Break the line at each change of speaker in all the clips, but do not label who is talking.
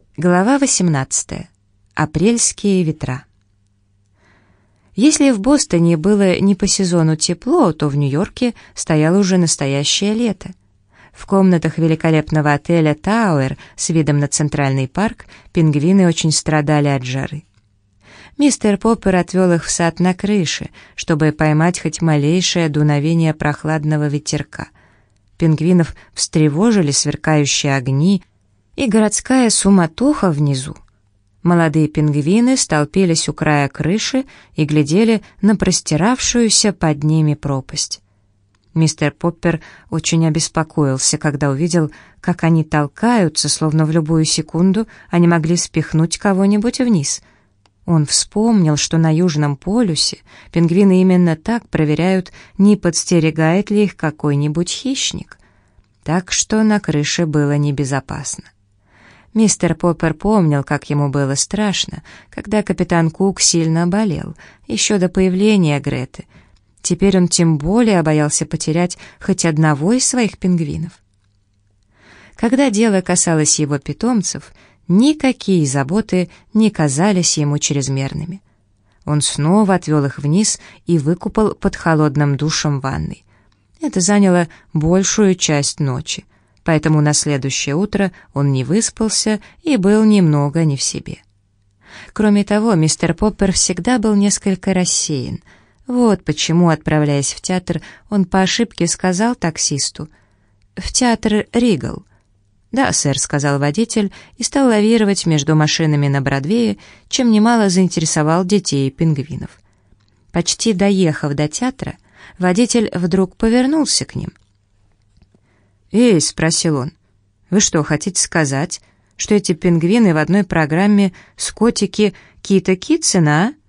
Глава 18. Апрельские ветра. Если в Бостоне было не по сезону тепло, то в Нью-Йорке стояло уже настоящее лето. В комнатах великолепного отеля «Тауэр» с видом на Центральный парк пингвины очень страдали от жары. Мистер Поппер отвел их в сад на крыше, чтобы поймать хоть малейшее дуновение прохладного ветерка. Пингвинов встревожили сверкающие огни и городская суматоха внизу. Молодые пингвины столпились у края крыши и глядели на простиравшуюся под ними пропасть. Мистер Поппер очень обеспокоился, когда увидел, как они толкаются, словно в любую секунду они могли спихнуть кого-нибудь вниз. Он вспомнил, что на Южном полюсе пингвины именно так проверяют, не подстерегает ли их какой-нибудь хищник. Так что на крыше было небезопасно. Мистер Поппер помнил, как ему было страшно, когда капитан Кук сильно болел, еще до появления Греты. Теперь он тем более боялся потерять хоть одного из своих пингвинов. Когда дело касалось его питомцев, никакие заботы не казались ему чрезмерными. Он снова отвел их вниз и выкупал под холодным душем ванной. Это заняло большую часть ночи. Поэтому на следующее утро он не выспался и был немного не в себе. Кроме того, мистер Поппер всегда был несколько рассеян. Вот почему, отправляясь в театр, он по ошибке сказал таксисту: «В театр Ригл». «Да, сэр», — сказал водитель и стал лавировать между машинами на Бродвее, чем немало заинтересовал детей и пингвинов. Почти доехав до театра, водитель вдруг повернулся к ним. «Эй», — спросил он, — «вы что, хотите сказать, что эти пингвины в одной программе с котики Кита Китсена, а?»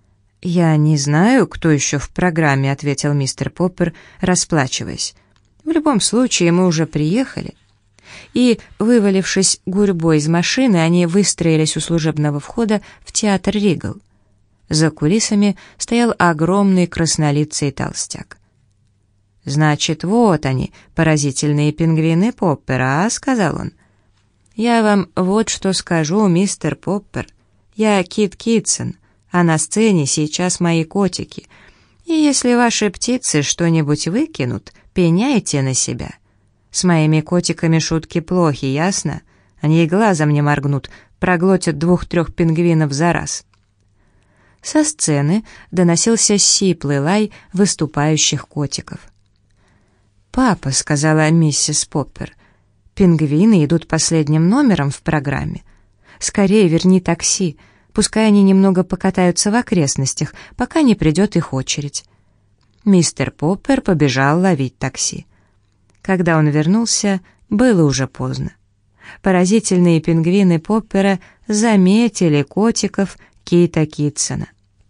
«Я не знаю, кто еще в программе», — ответил мистер Поппер, расплачиваясь. «В любом случае, мы уже приехали». И, вывалившись гурьбой из машины, они выстроились у служебного входа в театр Ригл. За кулисами стоял огромный краснолицый толстяк. «Значит, вот они, поразительные пингвины Поппера, а?» — сказал он. «Я вам вот что скажу, мистер Поппер. Я Кит Китсон, а на сцене сейчас мои котики. И если ваши птицы что-нибудь выкинут, пеняйте на себя. С моими котиками шутки плохи, ясно? Они и глазом не моргнут, проглотят 2-3 пингвинов за раз». Со сцены доносился сиплый лай выступающих котиков. «Папа», — сказала миссис Поппер, — «пингвины идут последним номером в программе. Скорее верни такси, пускай они немного покатаются в окрестностях, пока не придет их очередь». Мистер Поппер побежал ловить такси. Когда он вернулся, было уже поздно. Поразительные пингвины Поппера заметили котиков Кита Китсона.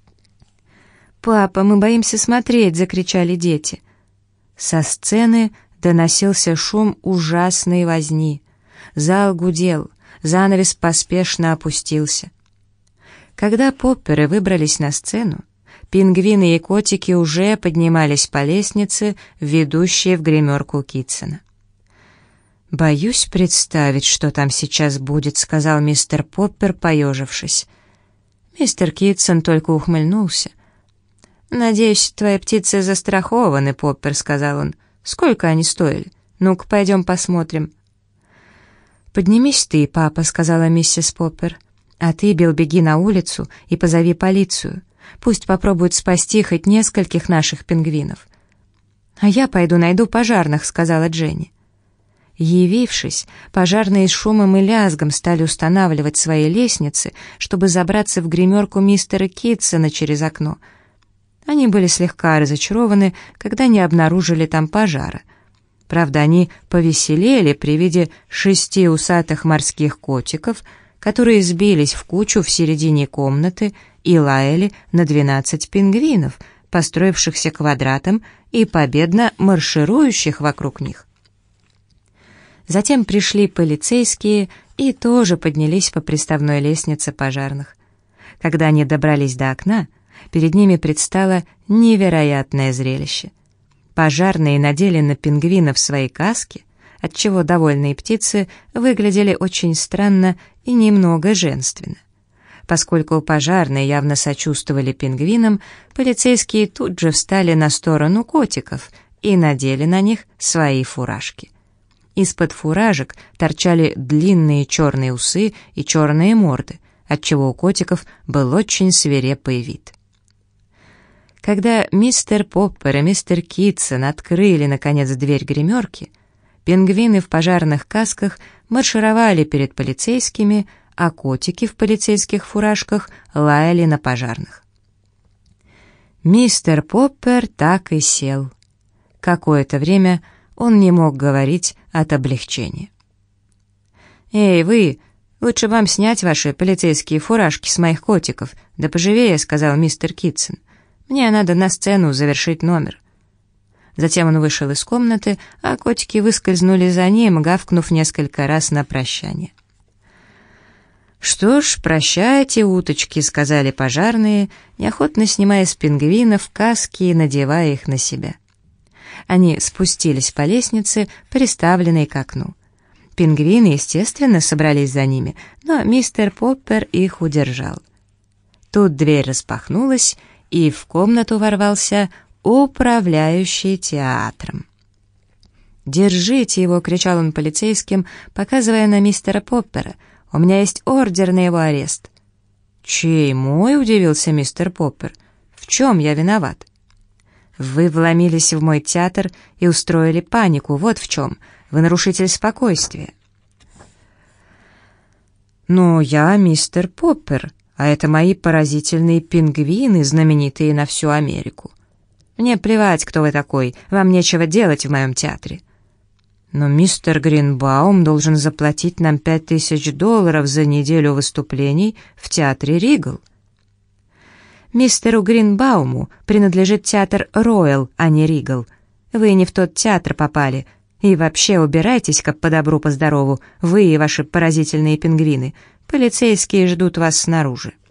«Папа, мы боимся смотреть!» — закричали дети. Со сцены доносился шум ужасной возни. Зал гудел, занавес поспешно опустился. Когда Попперы выбрались на сцену, пингвины и котики уже поднимались по лестнице, ведущей в гримерку Китсона. «Боюсь представить, что там сейчас будет», — сказал мистер Поппер, поежившись. Мистер Китсон только ухмыльнулся. «Надеюсь, твои птицы застрахованы, Поппер», — сказал он. «Сколько они стоили? Ну-ка, пойдем посмотрим». «Поднимись ты, папа», — сказала миссис Поппер. «А ты, Билл, беги на улицу и позови полицию. Пусть попробуют спасти хоть нескольких наших пингвинов». «А я пойду найду пожарных», — сказала Дженни. Явившись, пожарные с шумом и лязгом стали устанавливать свои лестницы, чтобы забраться в гримерку мистера Китсона через окно. Они были слегка разочарованы, когда не обнаружили там пожара. Правда, они повеселели при виде 6 усатых морских котиков, которые сбились в кучу в середине комнаты и лаяли на 12 пингвинов, построившихся квадратом и победно марширующих вокруг них. Затем пришли полицейские и тоже поднялись по приставной лестнице пожарных. Когда они добрались до окна, перед ними предстало невероятное зрелище. Пожарные надели на пингвинов свои каски, отчего довольные птицы выглядели очень странно и немного женственно. Поскольку пожарные явно сочувствовали пингвинам, полицейские тут же встали на сторону котиков и надели на них свои фуражки. Из-под фуражек торчали длинные черные усы и черные морды, отчего у котиков был очень свирепый вид. Когда мистер Поппер и мистер Китсон открыли, наконец, дверь гримерки, пингвины в пожарных касках маршировали перед полицейскими, а котики в полицейских фуражках лаяли на пожарных. Мистер Поппер так и сел. Какое-то время он не мог говорить от облегчения. «Эй, вы, лучше вам снять ваши полицейские фуражки с моих котиков, да поживее», — сказал мистер Китсон. «Мне надо на сцену завершить номер». Затем он вышел из комнаты, а котики выскользнули за ним, гавкнув несколько раз на прощание. «Что ж, прощайте, уточки», — сказали пожарные, неохотно снимая с пингвинов каски и надевая их на себя. Они спустились по лестнице, приставленной к окну. Пингвины, естественно, собрались за ними, но мистер Поппер их удержал. Тут дверь распахнулась, и в комнату ворвался управляющий театром. «Держите его!» — кричал он полицейским, показывая на мистера Поппера. «У меня есть ордер на его арест». «Чей мой?» — удивился мистер Поппер. «В чем я виноват?» «Вы вломились в мой театр и устроили панику, вот в чем. Вы нарушитель спокойствия». «Но я мистер Поппер, а это мои поразительные пингвины, знаменитые на всю Америку. Мне плевать, кто вы такой, вам нечего делать в моем театре». «Но мистер Гринбаум должен заплатить нам $5000 за неделю выступлений в театре Ригл». «Мистеру Гринбауму принадлежит театр Роyal, а не Ригл. Вы не в тот театр попали. И вообще убирайтесь-ка по добру, по здорову, вы и ваши поразительные пингвины. Полицейские ждут вас снаружи».